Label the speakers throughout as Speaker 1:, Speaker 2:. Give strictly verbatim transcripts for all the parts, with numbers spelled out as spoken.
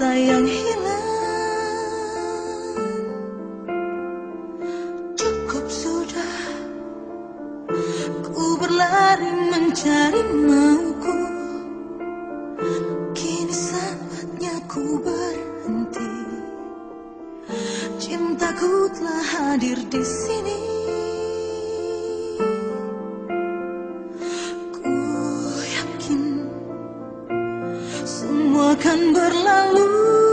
Speaker 1: cinta yang hilang. Cukup sudah, ku berlari mencari mauku. Kini saatnya ku berhenti. Cintaku telah hadir di sini. Ku yakin semua akan berlalu.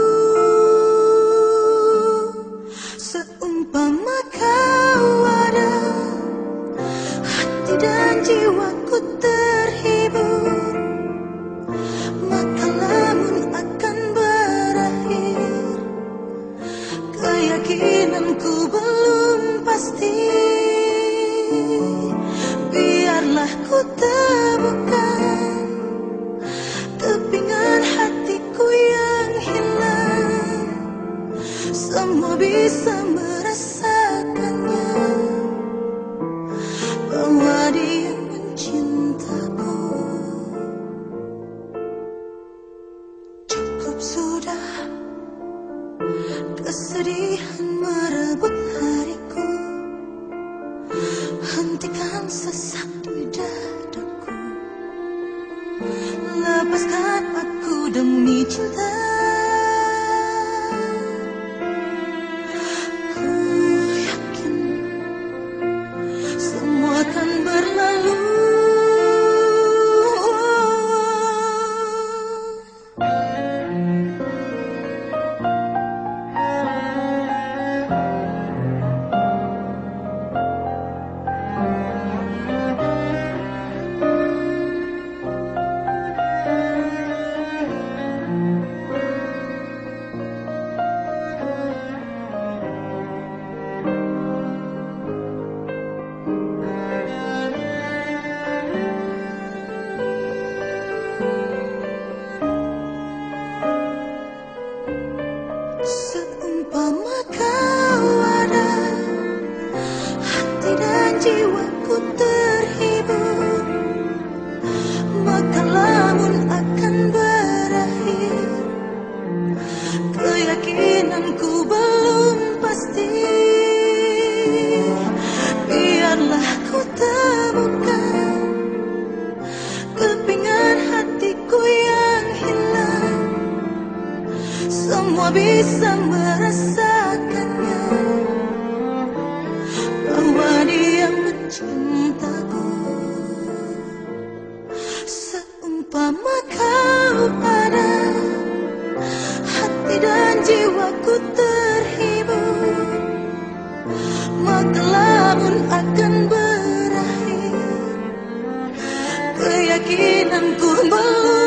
Speaker 1: Seumpama kau ada, hati dan jiwaku terhibur. Maka lamun akan berakhir, keyakinanku belum pasti. Biarlah ku temukan kepingan hatiku yang hilang. Semua bisa merasakannya, bahwa dia mencintaku. Cukup sudah, kesedihan merebut hariku. Hentikan sesak di dadaku. Lepaskan aku demi cinta. Ku yakin semua akan berlalu. Seumpama kau ada, hati dan jiwaku terhibur. Maka lamun akan berakhir, keyakinanku belum pasti. Biarlah ku temukan kepingan hatiku yang hilang. Semua bisa merasakannya, bahwa dia mencintaku. Seumpama kau ada, hati dan jiwaku terhibur. Maka lamun akan berakhir, keyakinanku belum